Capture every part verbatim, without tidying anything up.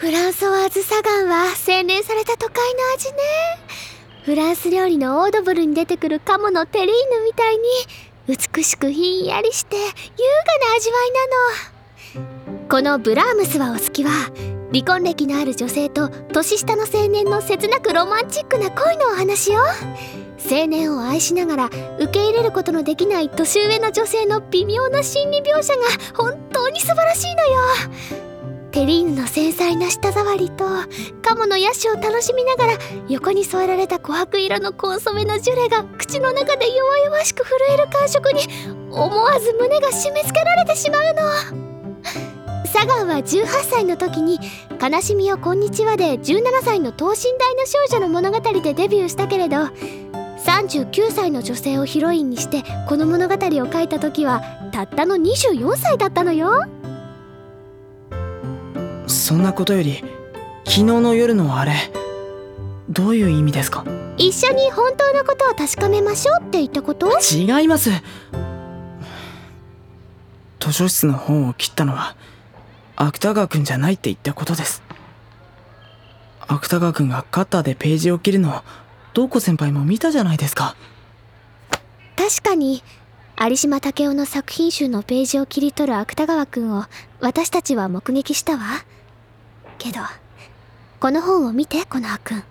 フランソワーズ・サガンは洗練された都会の味ね。フランス料理のオードブルに出てくる鴨のテリーヌみたいに美しくひんやりして優雅な味わいなの。このブラームスはお好きは離婚歴のある女性と年下の青年の切なくロマンチックな恋のお話よ。青年を愛しながら受け入れることのできない年上の女性の微妙な心理描写が本当に素晴らしいのよ。テリーヌの繊細な舌触りと鴨の野趣を楽しみながら横に添えられた琥珀色のコンソメのジュレが口の中で弱々しく震える感触に思わず胸が締め付けられてしまうの。サガンはじゅうはっさいの時に「悲しみよこんにちは」でじゅうななさいの等身大の少女の物語でデビューしたけれど、さんじゅうきゅうさいの女性をヒロインにしてこの物語を書いた時はたったのにじゅうよんさいだったのよ。 そんなことより昨日の夜のあれ、どういう意味ですか？ 一緒に本当のことを確かめましょうって言ったこと？ 違います。図書室の本を切ったのは芥川くんじゃないって言ったことです。芥川くんがカッターでページを切るのを瞳子先輩も見たじゃないですか。 確かに有島武雄の作品集のページを切り取る芥川くんを私たちは目撃したわ。けどこの本を見て、コノハくん。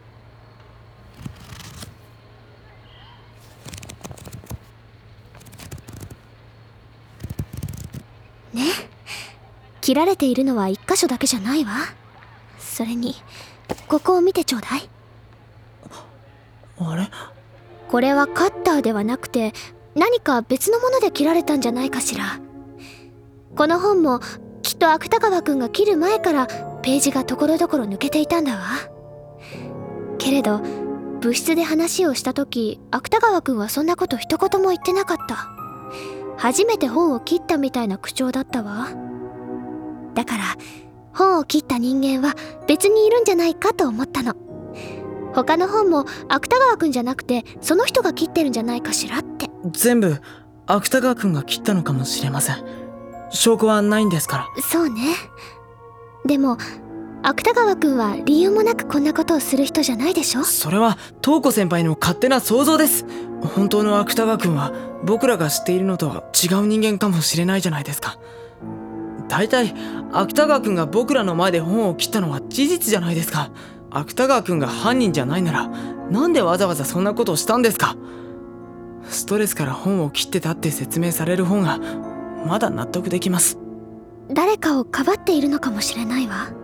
ね、切られているのは一箇所だけじゃないわ。それにここを見てちょうだい。 あれ？ これはカッターではなくて何か別のもので切られたんじゃないかしら。この本もきっと芥川くんが切る前からページがところどころ抜けていたんだわ。けれど部室で話をした時、芥川くんはそんなこと一言も言ってなかった。初めて本を切ったみたいな口調だったわ。だから本を切った人間は別にいるんじゃないかと思ったの。他の本も芥川くんじゃなくてその人が切ってるんじゃないかしらって。 全部芥川くんが切ったのかもしれません。証拠はないんですから。 そうね。でも芥川くんは理由もなくこんなことをする人じゃないでしょ。 それは瞳子先輩の勝手な想像です。本当の芥川くんは僕らが知っているのとは違う人間かもしれないじゃないですか。大体芥川くんが僕らの前で本を切ったのは事実じゃないですか。芥川くんが犯人じゃないならなんでわざわざそんなことをしたんですか。ストレスから本を切ってたって説明される方がまだ納得できます。 誰かをかばっているのかもしれないわ。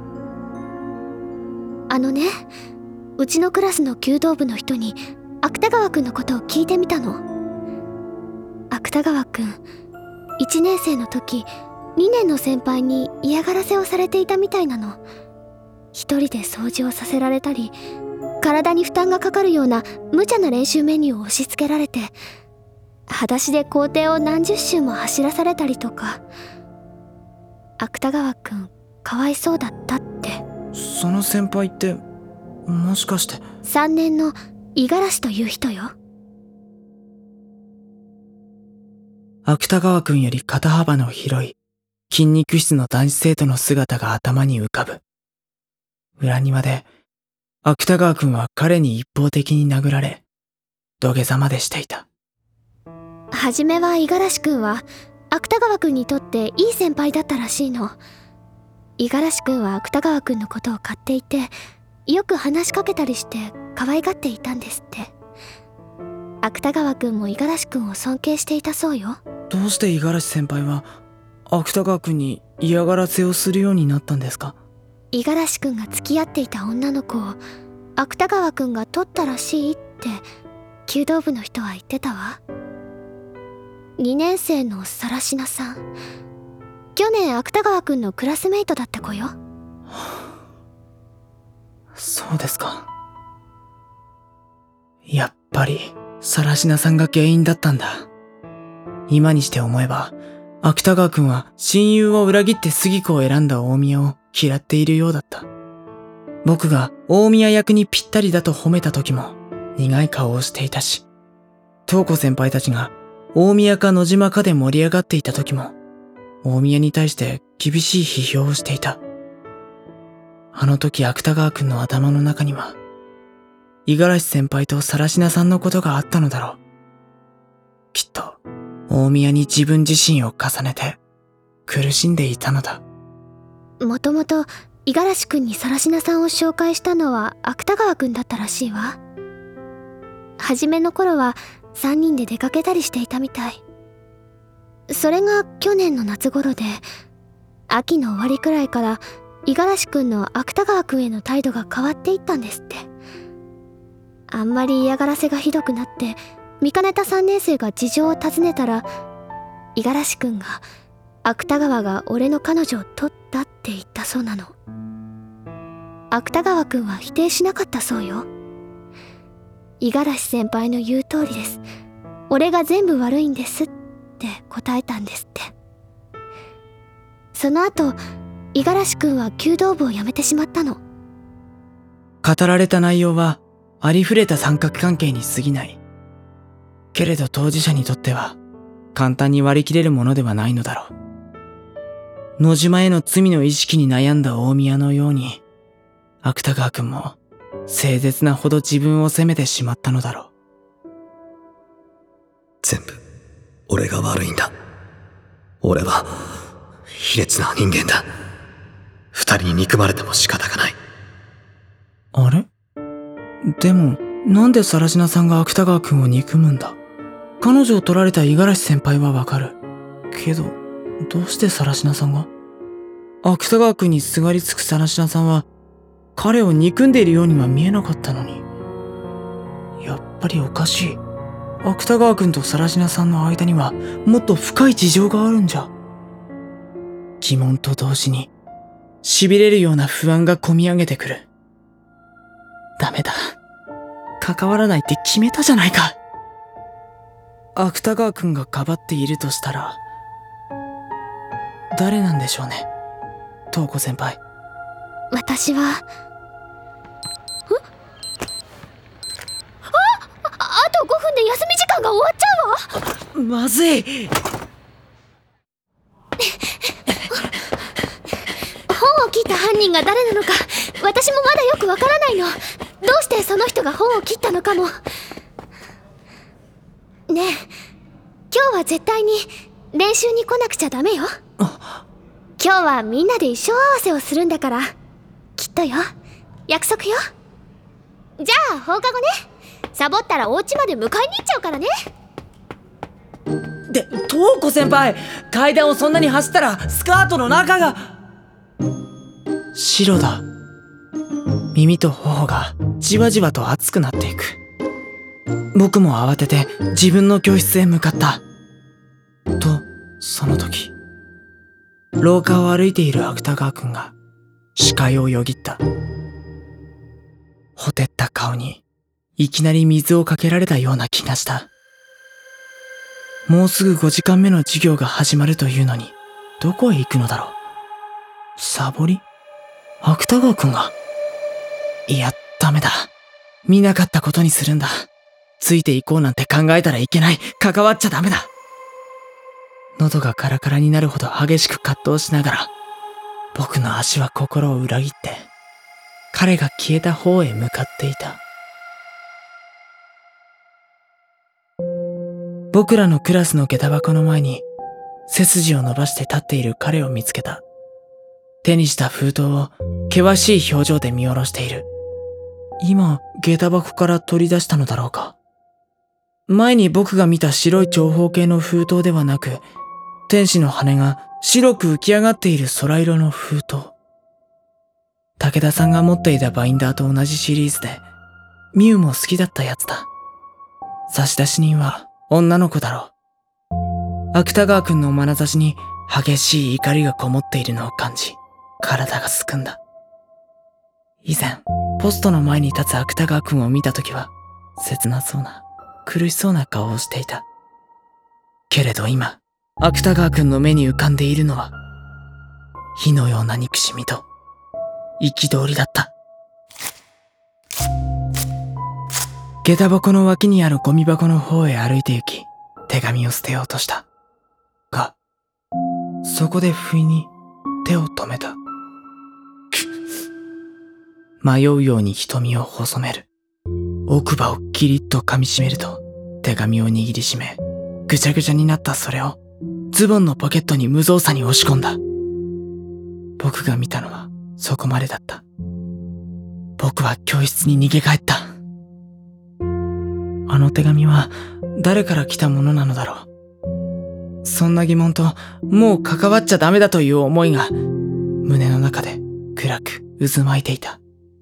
あのね、うちのクラスの弓道部の人に芥川くんのことを聞いてみたの。芥川くんいちねん生の時にねんの先輩に嫌がらせをされていたみたいなの。一人で掃除をさせられたり、体に負担がかかるような無茶な練習メニューを押し付けられて、裸足で校庭を何十周も走らされたりとか。芥川くんかわいそうだったって。 その先輩ってもしかしてさんねんの五十嵐という人よ。 芥川くんより肩幅の広い筋肉質の男子生徒の姿が頭に浮かぶ。裏庭で芥川くんは彼に一方的に殴られ土下座までしていた。 はじめは五十嵐くんは芥川くんにとっていい先輩だったらしいの。五十嵐くんは芥川くんのことを買っていて、よく話しかけたりして可愛がっていたんですって。芥川くんも五十嵐くんを尊敬していたそうよ。 どうして五十嵐先輩は芥川くんに嫌がらせをするようになったんですか？ 五十嵐くんが付き合っていた女の子を芥川くんが取ったらしいって弓道部の人は言ってたわ。にねん生の更科さん、去年芥川くんのクラスメイトだった子よ。 そうですか。やっぱり更科さんが原因だったんだ。今にして思えば芥川くんは親友を裏切って杉子を選んだ大宮を嫌っているようだった。僕が大宮役にぴったりだと褒めた時も苦い顔をしていたし、瞳子先輩たちが大宮か野島かで盛り上がっていた時も大宮に対して厳しい批評をしていた。 あの時芥川くんの頭の中には、五十嵐先輩と更科さんのことがあったのだろう。きっと、大宮に自分自身を重ねて、苦しんでいたのだ。 もともと五十嵐くんに更科さんを紹介したのは芥川くんだったらしいわ。初めの頃はさんにんで出かけたりしていたみたい。それが去年の夏頃で、秋の終わりくらいから五十嵐くんの芥川くんへの態度が変わっていったんですって。あんまり嫌がらせがひどくなって見かねたさんねん生が事情を尋ねたら、五十嵐くんが芥川が俺の彼女を取ったって言ったそうなの。芥川くんは否定しなかったそうよ。五十嵐先輩の言う通りです、俺が全部悪いんですって答えたんですって。その後五十嵐くんは弓道部を辞めてしまったの。 語られた内容はありふれた三角関係に過ぎない。けれど当事者にとっては簡単に割り切れるものではないのだろう。野島への罪の意識に悩んだ大宮のように、芥川くんも誠実なほど自分を責めてしまったのだろう。 全部俺が悪いんだ。俺は卑劣な人間だ。二人に憎まれても仕方がない。 あれ？でもなんで更科さんが芥川くんを憎むんだ？彼女を取られた五十嵐先輩はわかるけど、どうして更科さんが？芥川くんにすがりつく更科さんは彼を憎んでいるようには見えなかったのに。やっぱりおかしい。芥川くんと更科さんの間にはもっと深い事情があるんじゃ。疑問と同時に痺れるような不安がこみ上げてくる。ダメだ、関わらないって決めたじゃないか。芥川くんがかばっているとしたら誰なんでしょうね、東子先輩。 私はあああとごふんで休み時間が終わっちゃうわ。 まずい。 本を切った犯人が誰なのか私もまだよくわからないの。どうしてその人が本を切ったのかも。ねえ、今日は絶対に練習に来なくちゃダメよ。今日はみんなで衣装合わせをするんだから。きっとよ、約束よ。じゃあ放課後ね、サボったらお家まで迎えに行っちゃうからね。 で、東子先輩、階段をそんなに走ったらスカートの中が白だ。耳と頬がじわじわと熱くなっていく。僕も慌てて自分の教室へ向かった。と、その時、廊下を歩いている芥川くんが視界をよぎった。ほてった顔にいきなり水をかけられたような気がした。もうすぐごじかんめの授業が始まるというのに、どこへ行くのだろう。サボり？芥川くんが。いや、ダメだ。見なかったことにするんだ。ついていこうなんて考えたらいけない。関わっちゃダメだ。喉がカラカラになるほど激しく葛藤しながら、僕の足は心を裏切って、彼が消えた方へ向かっていた。僕らのクラスの下駄箱の前に、背筋を伸ばして立っている彼を見つけた。手にした封筒を険しい表情で見下ろしている。今、下駄箱から取り出したのだろうか。前に僕が見た白い長方形の封筒ではなく、天使の羽が白く浮き上がっている空色の封筒。武田さんが持っていたバインダーと同じシリーズで、ミュウも好きだったやつだ。差出人は女の子だろう。芥川くんの眼差しに激しい怒りがこもっているのを感じ、体がすくんだ。以前、ポストの前に立つ芥川くんを見たときは、切なそうな、苦しそうな顔をしていた。けれど今、芥川くんの目に浮かんでいるのは、火のような憎しみと、憤りだった。下駄箱の脇にあるゴミ箱の方へ歩いて行き、手紙を捨てようとした。が、そこで不意に手を止めた。 迷うように瞳を細める。奥歯をキリッと噛みしめると手紙を握りしめ、ぐちゃぐちゃになったそれをズボンのポケットに無造作に押し込んだ。僕が見たのはそこまでだった。僕は教室に逃げ帰った。あの手紙は誰から来たものなのだろう。そんな疑問と、もう関わっちゃダメだという思いが胸の中で暗く渦巻いていた。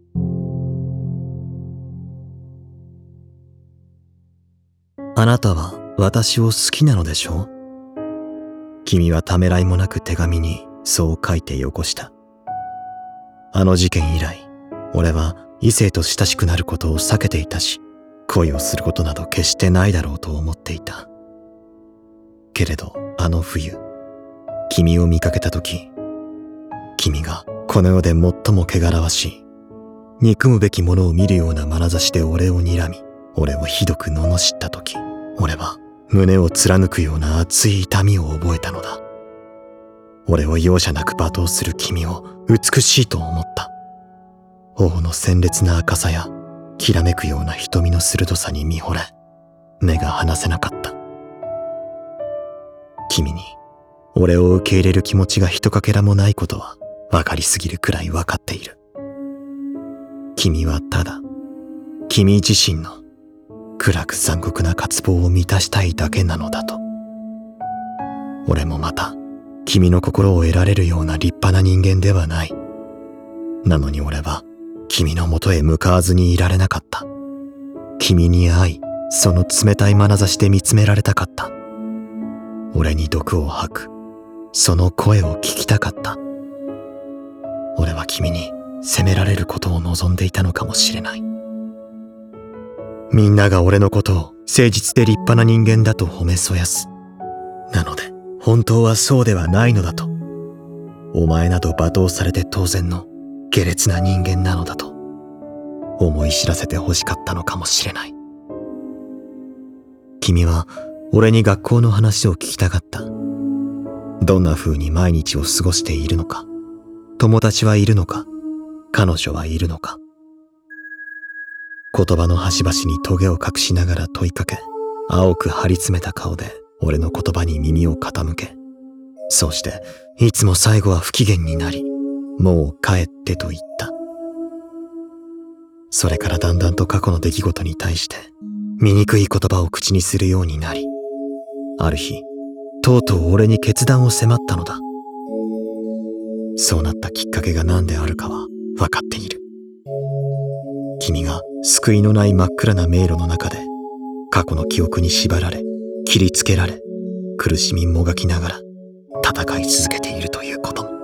あなたは私を好きなのでしょう？君はためらいもなく手紙にそう書いてよこした。あの事件以来、俺は異性と親しくなることを避けていたし、恋をすることなど決してないだろうと思っていた。けれどあの冬、君を見かけたとき、君がこの世で最も汚らわしい、憎むべきものを見るような眼差しで俺を睨み、俺をひどく罵ったとき、俺は胸を貫くような熱い痛みを覚えたのだ。俺を容赦なく罵倒する君を美しいと思った。頬の鮮烈な赤さやきらめくような瞳の鋭さに見惚れ、目が離せなかった。君に俺を受け入れる気持ちがひとかけらもないことは分かりすぎるくらい分かっている。君はただ君自身の暗く残酷な渇望を満たしたいだけなのだと。俺もまた君の心を得られるような立派な人間ではない。なのに俺は君のもとへ向かわずにいられなかった。君に会い、その冷たい眼差しで見つめられたかった。俺に毒を吐くその声を聞きたかった。俺は君に責められることを望んでいたのかもしれない。みんなが俺のことを誠実で立派な人間だと褒めそやす。なので本当はそうではないのだと。お前など罵倒されて当然の下劣な人間なのだと思い知らせて欲しかったのかもしれない。君は俺に学校の話を聞きたかった。どんな風に毎日を過ごしているのか、友達はいるのか、彼女はいるのか。言葉の端々にトゲを隠しながら問いかけ、青く張り詰めた顔で俺の言葉に耳を傾け、そうしていつも最後は不機嫌になり、もう帰ってと言った。それからだんだんと過去の出来事に対して醜い言葉を口にするようになり、ある日とうとう俺に決断を迫ったのだ。そうなったきっかけが何であるかは分かっている。君が救いのない真っ暗な迷路の中で過去の記憶に縛られ、切りつけられ、苦しみもがきながら戦い続けているということも。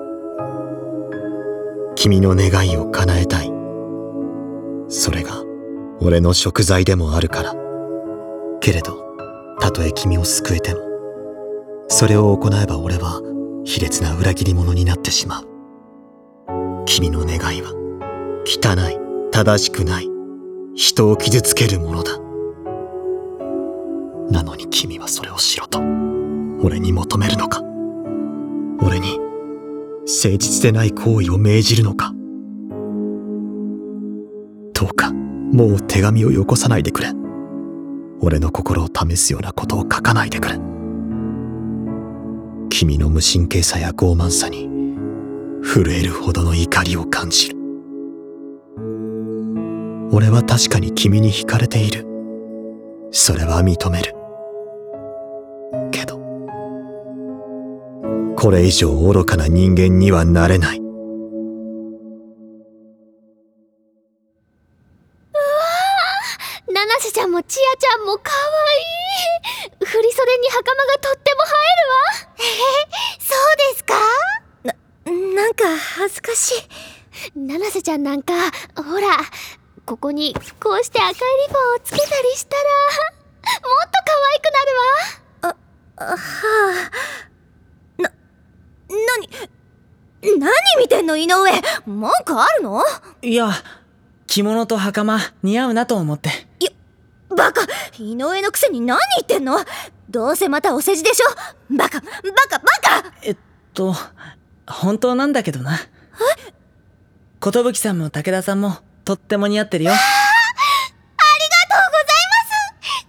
君の願いを叶えたい。それが俺の贖罪でもあるから。けれどたとえ君を救えても、それを行えば俺は卑劣な裏切り者になってしまう。君の願いは汚い、正しくない、人を傷つけるものだ。なのに君はそれをしろと俺に求めるのか。俺に誠実でない行為を命じるのか。どうかもう手紙をよこさないでくれ。俺の心を試すようなことを書かないでくれ。君の無神経さや傲慢さに震えるほどの怒りを感じる。俺は確かに君に惹かれている。それは認める。けどこれ以上愚かな人間にはなれない。うわー、七瀬ちゃんも千夜ちゃんもかわいい。振り袖に袴がとっても映えるわ。えー、そうですか？な、なんか恥ずかしい。七瀬ちゃんなんかほら、ここにこうして赤いリボンをつけたりしたらもっと可愛くなるわ。あ、はあ。な、なに、何見てんの井上。文句あるの？ いや、着物と袴似合うなと思って。 いや、バカ、井上のくせに何言ってんの？どうせまたお世辞でしょ。バカバカバカ。 えっと本当なんだけどな。 え？ 寿さんも武田さんもとっても似合ってるよ。 ありがとうございます、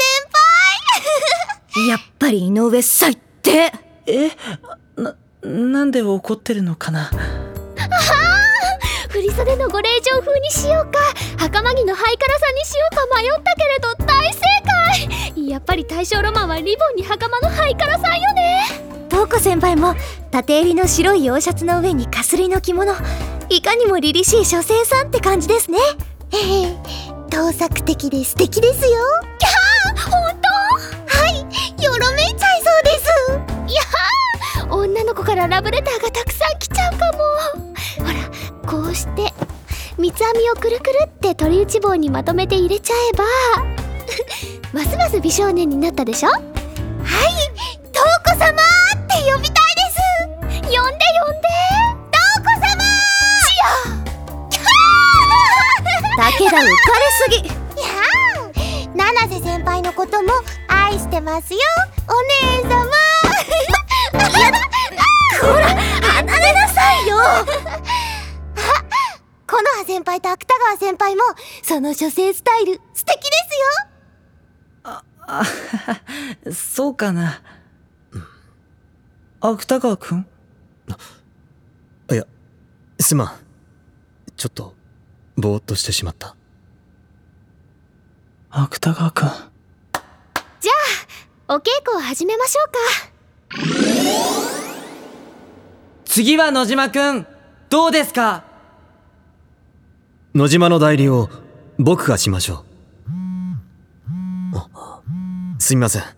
木の葉先輩。 やっぱり井上最低。 え、な、なんで怒ってるのかな。 ああ、振袖のご令嬢風にしようか、袴着のハイカラさにしようか迷ったけれど大正解。やっぱり大正ロマンはリボンに袴のハイカラさんよね。 瞳子先輩も縦襟の白い洋シャツの上にかすりの着物、いかにも凛々しい書生さんって感じですね。 ええ、盗作的で素敵ですよ。いやー、本当？はい、よろめいちゃいそうです。いやー、女の子からラブレターがたくさん来ちゃうかも。ほら、こうして三つ編みをくるくるって取り打ち棒にまとめて入れちゃえばますます美少年になったでしょ。はい、瞳子様って呼びたいです。呼んで呼んで、瞳子様しよう。 だけど浮かれすぎ。 いやー、七瀬先輩のことも愛してますよ、お姉様。 ほら離れなさいよ。 あ、木の葉先輩と芥川先輩もその書生スタイル素敵ですよ。 あ、あ、そうかな。芥川くん？ いや、すまん。ちょっとぼーっとしてしまった。 芥川くん。 じゃあお稽古を始めましょうか。 次は野島くん、どうですか？ 野島の代理を僕がしましょう。あ、すみません。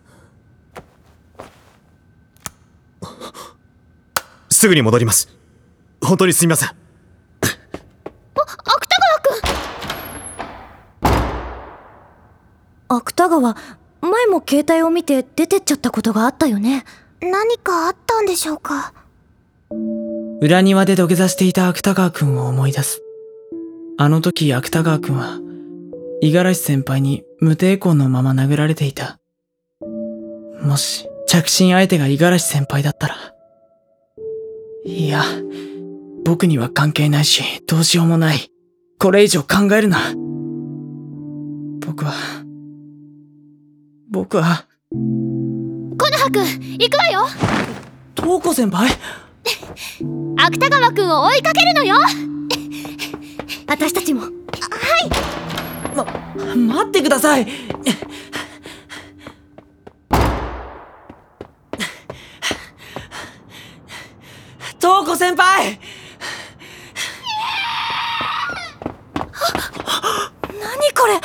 すぐに戻ります。本当にすみません。 あ、芥川くん。 芥川、前も携帯を見て出てっちゃったことがあったよね。 何かあったんでしょうか。 裏庭で土下座していた芥川くんを思い出す。あの時芥川くんは五十嵐先輩に無抵抗のまま殴られていた。もし着信相手が五十嵐先輩だったら、いや、僕には関係ないしどうしようもない。これ以上考えるな。僕は僕は木の葉くん、行くわよ。 瞳子先輩？ 芥川くんを追いかけるのよ。 私たちも。 ま、待ってください。瞳子先輩！ 何これ。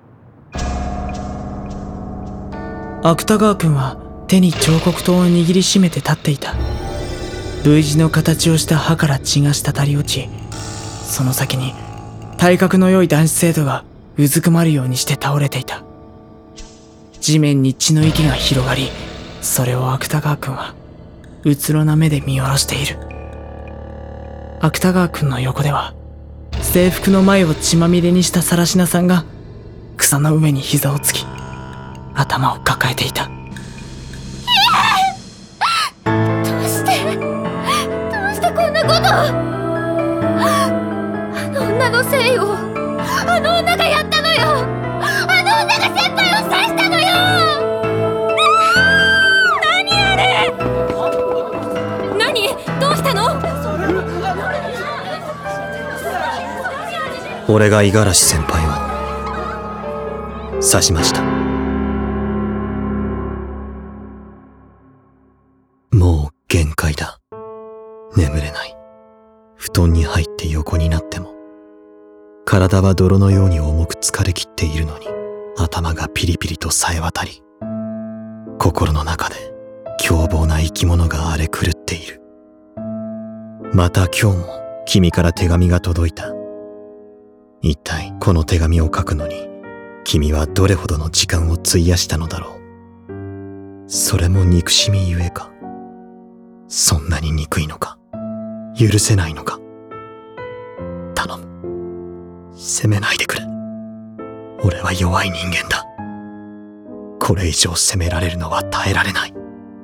芥川くんは手に彫刻刀を握りしめて立っていた。V 字の形をした歯から血が滴り落ち、その先に体格の良い男子生徒がうずくまるようにして倒れていた。地面に血の池が広がり、それを芥川くんはうつろな目で見下ろしている。芥川くんの横では制服の前を血まみれにした更科さんが草の上に膝をつき頭を抱えていた。 どうしてどうしてこんなこと。あの女のせいよ。あの女がやったのよ。あの女が先輩を刺したのよ。何あれ。 何？どうしたの？ 俺が五十嵐先輩を刺しました。もう限界だ。眠れない。布団に入って横になっても体は泥のように重く疲れきっているのに、頭がピリピリとさえ渡り、心の中で凶暴な生き物が荒れ狂っている。また今日も君から手紙が届いた。一体この手紙を書くのに君はどれほどの時間を費やしたのだろう。それも憎しみゆえか。そんなに憎いのか、許せないのか。頼む、責めないでくれ。俺は弱い人間だ。これ以上責められるのは耐えられない。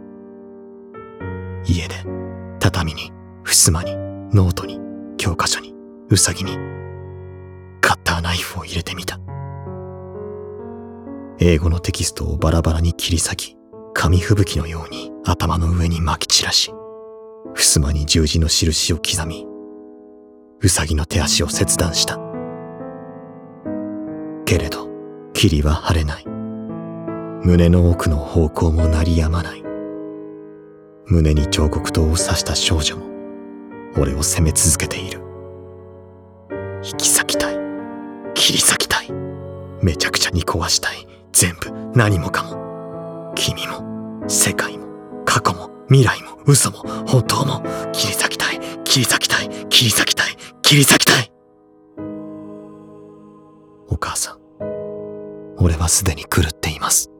家で畳に襖にノートに教科書にウサギにナイフを入れてみた。英語のテキストをバラバラに切り裂き、紙吹雪のように頭の上に撒き散らし、襖に十字の印を刻み、ウサギの手足を切断した。けれど、霧は晴れない。胸の奥の方向も鳴りやまない。胸に彫刻刀を刺した少女も、俺を責め続けている。引き裂きたい。切り裂きたい。めちゃくちゃに壊したい。全部、何もかも。君も、世界も、過去も、未来も、嘘も、本当も、切り裂きたい。切り裂きたい。切り裂きたい。切り裂きたい。お母さん、俺はすでに狂っています。